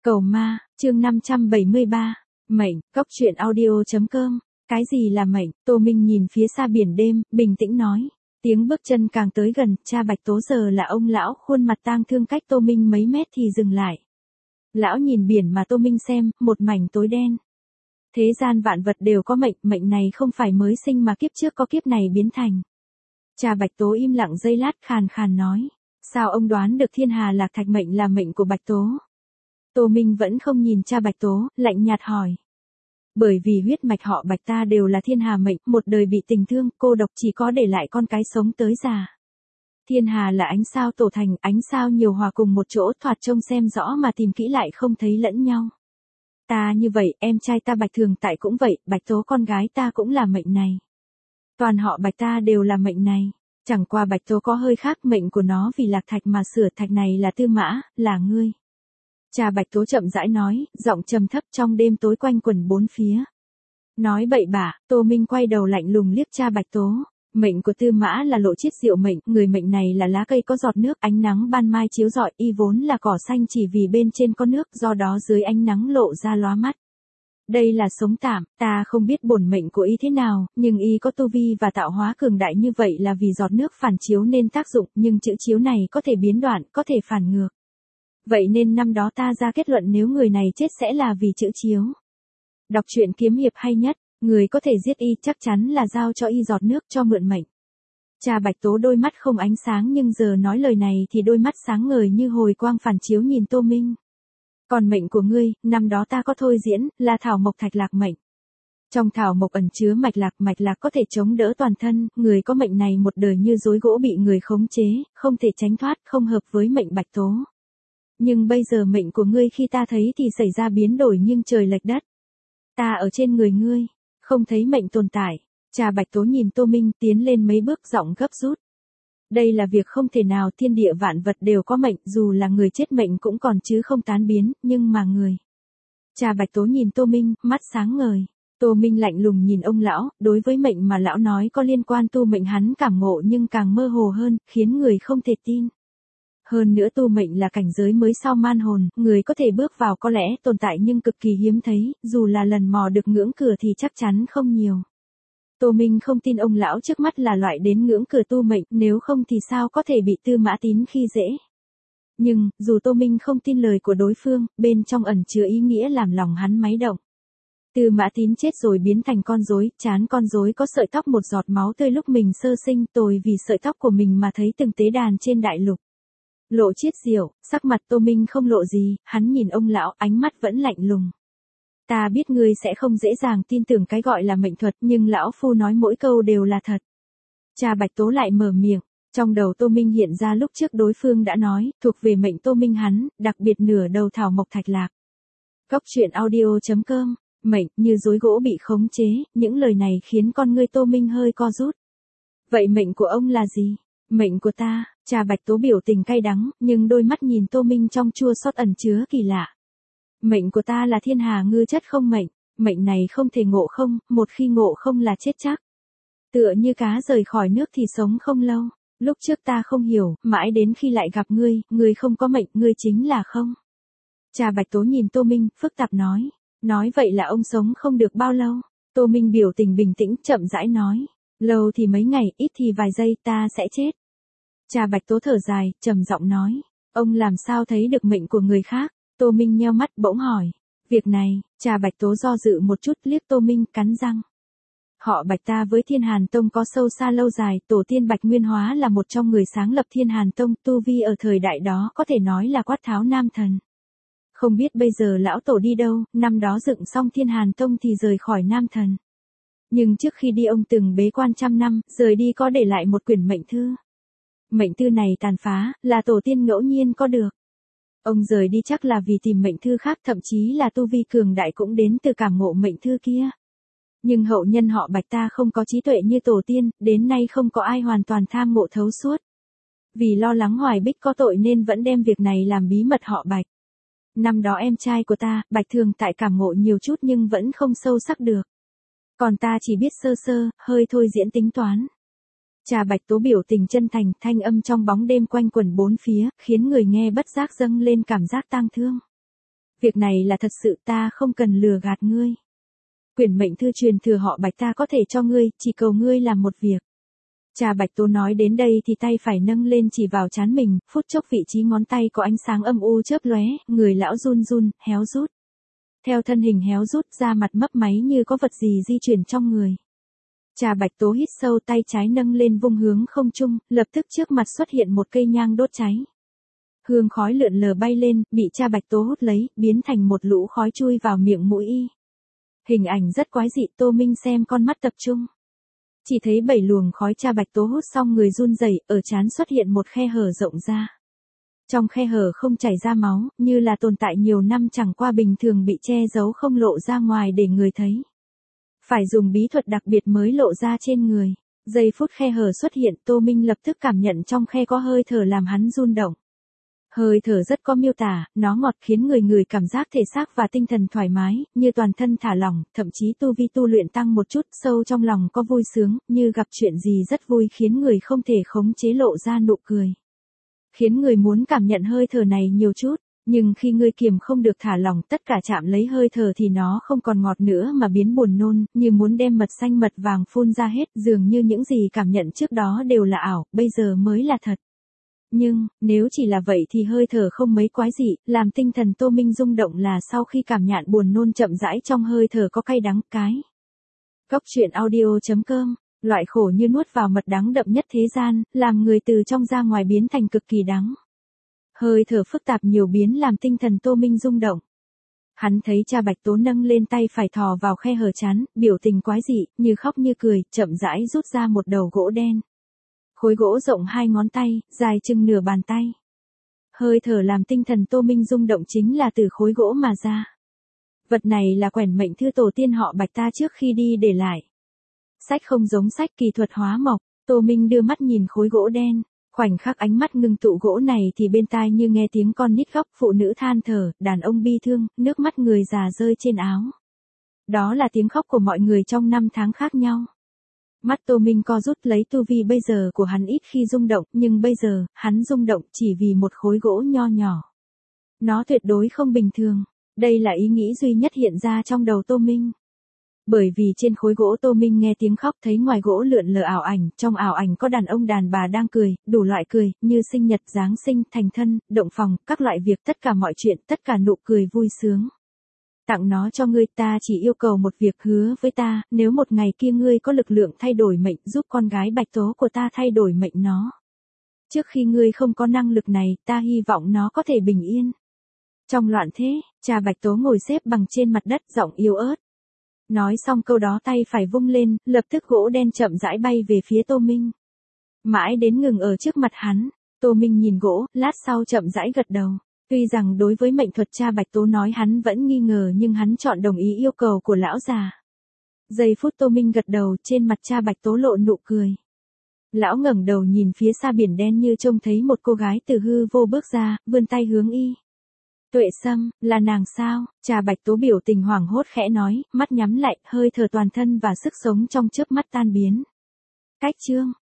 Cầu ma, chương 573. Mệnh, Cốc truyện audio.com. Cái gì là mệnh? Tô Minh nhìn phía xa biển đêm, bình tĩnh nói. Tiếng bước chân càng tới gần, cha Bạch Tố giờ là ông lão, khuôn mặt tang thương cách Tô Minh mấy mét thì dừng lại. Lão nhìn biển mà Tô Minh xem, một mảnh tối đen. Thế gian vạn vật đều có mệnh, mệnh này không phải mới sinh mà kiếp trước có kiếp này biến thành. Cha Bạch Tố im lặng giây lát, khàn khàn nói. Sao ông đoán được thiên hà lạc thạch mệnh là mệnh của Bạch Tố? Tô Minh vẫn không nhìn cha Bạch Tố, lạnh nhạt hỏi. Bởi vì huyết mạch họ Bạch ta đều là thiên hà mệnh, một đời bị tình thương, cô độc chỉ có để lại con cái sống tới già. Thiên hà là ánh sao tổ thành, ánh sao nhiều hòa cùng một chỗ, thoạt trông xem rõ mà tìm kỹ lại không thấy lẫn nhau. Ta như vậy, em trai ta Bạch Thường Tại cũng vậy, Bạch Tố con gái ta cũng là mệnh này. Toàn họ Bạch ta đều là mệnh này. Chẳng qua Bạch Tố có hơi khác, mệnh của nó vì lạc thạch mà sửa, thạch này là Tư Mã, là ngươi. Cha Bạch Tố chậm rãi nói, giọng trầm thấp trong đêm tối quanh quẩn bốn phía. Nói bậy bạ, Tô Minh quay đầu lạnh lùng liếc cha Bạch Tố. Mệnh của Tư Mã là Lộ Chiết Diệu mệnh, người mệnh này là lá cây có giọt nước, ánh nắng ban mai chiếu rọi, y vốn là cỏ xanh chỉ vì bên trên có nước, do đó dưới ánh nắng lộ ra lóa mắt. Đây là sống tạm, ta không biết bổn mệnh của y thế nào, nhưng y có tu vi và tạo hóa cường đại như vậy là vì giọt nước phản chiếu nên tác dụng, nhưng chữ chiếu này có thể biến đoạn, có thể phản ngược. Vậy nên năm đó ta ra kết luận nếu người này chết sẽ là vì chữ chiếu. Đọc truyện kiếm hiệp hay nhất, người có thể giết y chắc chắn là giao cho y giọt nước cho mượn mệnh. Cha Bạch Tố đôi mắt không ánh sáng nhưng giờ nói lời này thì đôi mắt sáng ngời như hồi quang phản chiếu nhìn Tô Minh. Còn mệnh của ngươi, năm đó ta có thôi diễn, là thảo mộc thạch lạc mệnh. Trong thảo mộc ẩn chứa mạch lạc có thể chống đỡ toàn thân, người có mệnh này một đời như rối gỗ bị người khống chế, không thể tránh thoát, không hợp với mệnh Bạch Tố. Nhưng bây giờ mệnh của ngươi khi ta thấy thì xảy ra biến đổi nghiêng trời lệch đất. Ta ở trên người ngươi, không thấy mệnh tồn tại. Cha Bạch Tố nhìn Tô Minh tiến lên mấy bước giọng gấp rút. Đây là việc không thể nào, thiên địa vạn vật đều có mệnh, dù là người chết mệnh cũng còn chứ không tán biến, nhưng mà người. Cha Bạch Tố nhìn Tô Minh, mắt sáng ngời. Tô Minh lạnh lùng nhìn ông lão, đối với mệnh mà lão nói có liên quan tu mệnh hắn cảm ngộ nhưng càng mơ hồ hơn, khiến người không thể tin. Hơn nữa tu mệnh là cảnh giới mới sau man hồn, người có thể bước vào có lẽ tồn tại nhưng cực kỳ hiếm thấy, dù là lần mò được ngưỡng cửa thì chắc chắn không nhiều. Tô Minh không tin ông lão trước mắt là loại đến ngưỡng cửa tu mệnh, nếu không thì sao có thể bị Tư Mã Tín khi dễ. Nhưng, dù Tô Minh không tin lời của đối phương, bên trong ẩn chứa ý nghĩa làm lòng hắn máy động. Tư Mã Tín chết rồi biến thành con rối, trán con rối có sợi tóc một giọt máu tươi lúc mình sơ sinh, tôi vì sợi tóc của mình mà thấy từng tế đàn trên đại lục. Lộ Chiết Diệu, sắc mặt Tô Minh không lộ gì, hắn nhìn ông lão, ánh mắt vẫn lạnh lùng. Ta biết ngươi sẽ không dễ dàng tin tưởng cái gọi là mệnh thuật, nhưng lão phu nói mỗi câu đều là thật. Cha Bạch Tố lại mở miệng, trong đầu Tô Minh hiện ra lúc trước đối phương đã nói, thuộc về mệnh Tô Minh hắn, đặc biệt nửa đầu thảo mộc thạch lạc. Cốc truyện audio.com, mệnh như rối gỗ bị khống chế, những lời này khiến con ngươi Tô Minh hơi co rút. Vậy mệnh của ông là gì? Mệnh của ta, cha Bạch Tố biểu tình cay đắng, nhưng đôi mắt nhìn Tô Minh trong chua xót ẩn chứa kỳ lạ. Mệnh của ta là thiên hà ngư chất không mệnh, mệnh này không thể ngộ không, một khi ngộ không là chết chắc. Tựa như cá rời khỏi nước thì sống không lâu, lúc trước ta không hiểu, mãi đến khi lại gặp ngươi không có mệnh, ngươi chính là không. Cha Bạch Tố nhìn Tô Minh, phức tạp nói vậy là ông sống không được bao lâu. Tô Minh biểu tình bình tĩnh, chậm rãi nói, lâu thì mấy ngày, ít thì vài giây, ta sẽ chết. Cha Bạch Tố thở dài, trầm giọng nói, ông làm sao thấy được mệnh của người khác? Tô Minh nheo mắt bỗng hỏi, việc này, cha Bạch Tố do dự một chút liếc Tô Minh cắn răng. Họ Bạch ta với Thiên Hàn Tông có sâu xa lâu dài, tổ tiên Bạch Nguyên Hóa là một trong người sáng lập Thiên Hàn Tông, tu vi ở thời đại đó có thể nói là quát tháo nam thần. Không biết bây giờ lão tổ đi đâu, năm đó dựng xong Thiên Hàn Tông thì rời khỏi nam thần. Nhưng trước khi đi ông từng bế quan trăm năm, rời đi có để lại một quyển mệnh thư. Mệnh thư này tàn phá, là tổ tiên ngẫu nhiên có được. Ông rời đi chắc là vì tìm mệnh thư khác, thậm chí là tu vi cường đại cũng đến từ cảm ngộ mệnh thư kia. Nhưng hậu nhân họ Bạch ta không có trí tuệ như tổ tiên, đến nay không có ai hoàn toàn tham ngộ thấu suốt. Vì lo lắng Hoài Bích có tội nên vẫn đem việc này làm bí mật họ Bạch. Năm đó em trai của ta, Bạch Thường Tại cảm ngộ nhiều chút nhưng vẫn không sâu sắc được. Còn ta chỉ biết sơ sơ, hơi thôi diễn tính toán. Cha Bạch Tố biểu tình chân thành, thanh âm trong bóng đêm quanh quẩn bốn phía, khiến người nghe bất giác dâng lên cảm giác tang thương. Việc này là thật sự, ta không cần lừa gạt ngươi. Quyển mệnh thư truyền thừa họ Bạch ta có thể cho ngươi, chỉ cầu ngươi làm một việc. Cha Bạch Tố nói đến đây thì tay phải nâng lên chỉ vào trán mình, phút chốc vị trí ngón tay có ánh sáng âm u chớp lóe, người lão run run, héo rút. Theo thân hình héo rút ra mặt mấp máy như có vật gì di chuyển trong người. Cha Bạch Tố hít sâu, tay trái nâng lên vung hướng không trung, lập tức trước mặt xuất hiện một cây nhang đốt cháy. Hương khói lượn lờ bay lên, bị cha Bạch Tố hút lấy, biến thành một lũ khói chui vào miệng mũi y. Hình ảnh rất quái dị, Tô Minh xem con mắt tập trung. Chỉ thấy 7 luồng khói cha Bạch Tố hút xong người run rẩy, ở trán xuất hiện một khe hở rộng ra. Trong khe hở không chảy ra máu, như là tồn tại nhiều năm chẳng qua bình thường bị che giấu không lộ ra ngoài để người thấy. Phải dùng bí thuật đặc biệt mới lộ ra trên người. Giây phút khe hở xuất hiện, Tô Minh lập tức cảm nhận trong khe có hơi thở làm hắn run động. Hơi thở rất có miêu tả, nó ngọt khiến người cảm giác thể xác và tinh thần thoải mái, như toàn thân thả lỏng, thậm chí tu vi tu luyện tăng một chút, sâu trong lòng có vui sướng, như gặp chuyện gì rất vui khiến người không thể khống chế lộ ra nụ cười. Khiến người muốn cảm nhận hơi thở này nhiều chút, nhưng khi ngươi kiềm không được thả lỏng tất cả chạm lấy hơi thở thì nó không còn ngọt nữa mà biến buồn nôn, như muốn đem mật xanh mật vàng phun ra hết, dường như những gì cảm nhận trước đó đều là ảo, bây giờ mới là thật. Nhưng, nếu chỉ là vậy thì hơi thở không mấy quái dị, làm tinh thần Tô Minh rung động là sau khi cảm nhận buồn nôn chậm rãi trong hơi thở có cay đắng cái. Cốc truyện audio.com, loại khổ như nuốt vào mật đắng đậm nhất thế gian, làm người từ trong ra ngoài biến thành cực kỳ đắng. Hơi thở phức tạp nhiều biến làm tinh thần Tô Minh rung động. Hắn thấy cha Bạch Tố nâng lên tay phải thò vào khe hở trán, biểu tình quái dị, như khóc như cười, chậm rãi rút ra một đầu gỗ đen. Khối gỗ rộng 2 ngón tay, dài chừng nửa bàn tay. Hơi thở làm tinh thần Tô Minh rung động chính là từ khối gỗ mà ra. Vật này là quyển mệnh thư tổ tiên họ Bạch ta trước khi đi để lại. Sách không giống sách kỳ thuật hóa mộc, Tô Minh đưa mắt nhìn khối gỗ đen. Khoảnh khắc ánh mắt ngưng tụ gỗ này thì bên tai như nghe tiếng con nít khóc, phụ nữ than thở, đàn ông bi thương, nước mắt người già rơi trên áo. Đó là tiếng khóc của mọi người trong năm tháng khác nhau. Mắt Tô Minh co rút, lấy tu vi bây giờ của hắn ít khi rung động, nhưng bây giờ, hắn rung động chỉ vì một khối gỗ nho nhỏ. Nó tuyệt đối không bình thường. Đây là ý nghĩ duy nhất hiện ra trong đầu Tô Minh. Bởi vì trên khối gỗ Tô Minh nghe tiếng khóc, thấy ngoài gỗ lượn lờ ảo ảnh, trong ảo ảnh có đàn ông đàn bà đang cười, đủ loại cười, như sinh nhật, giáng sinh, thành thân, động phòng, các loại việc, tất cả mọi chuyện, tất cả nụ cười vui sướng. Tặng nó cho ngươi, ta chỉ yêu cầu một việc, hứa với ta, nếu một ngày kia ngươi có lực lượng thay đổi mệnh, giúp con gái Bạch Tố của ta thay đổi mệnh nó. Trước khi ngươi không có năng lực này, ta hy vọng nó có thể bình yên. Trong loạn thế, cha Bạch Tố ngồi xếp bằng trên mặt đất, giọng yếu ớt. Nói xong câu đó tay phải vung lên, lập tức gỗ đen chậm rãi bay về phía Tô Minh. Mãi đến ngừng ở trước mặt hắn, Tô Minh nhìn gỗ, lát sau chậm rãi gật đầu. Tuy rằng đối với mệnh thuật cha Bạch Tố nói hắn vẫn nghi ngờ nhưng hắn chọn đồng ý yêu cầu của lão già. Giây phút Tô Minh gật đầu, trên mặt cha Bạch Tố lộ nụ cười. Lão ngẩng đầu nhìn phía xa biển đen như trông thấy một cô gái từ hư vô bước ra, vươn tay hướng y. Tuệ Sâm, là nàng sao? Cha Bạch Tố biểu tình hoảng hốt khẽ nói, mắt nhắm lại, hơi thở toàn thân và sức sống trong chớp mắt tan biến. Cách chương